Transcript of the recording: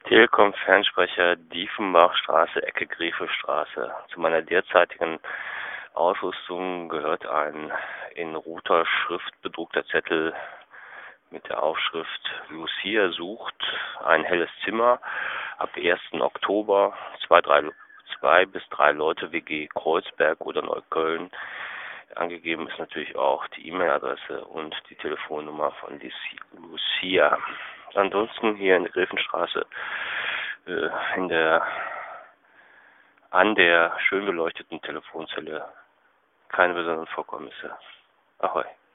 Telekom-Fernsprecher Diefenbachstraße, Ecke Gräfestraße. Zu meiner derzeitigen Ausrüstung gehört ein in roter Schrift bedruckter Zettel mit der Aufschrift Lucia sucht ein helles Zimmer ab 1. Oktober, 2 bis 3 Leute, WG Kreuzberg oder Neukölln. Angegeben ist natürlich auch die E-Mail-Adresse und die Telefonnummer von Lucia. Ansonsten hier in der Gräfenstraße an der schön beleuchteten Telefonzelle keine besonderen Vorkommnisse. Ahoi.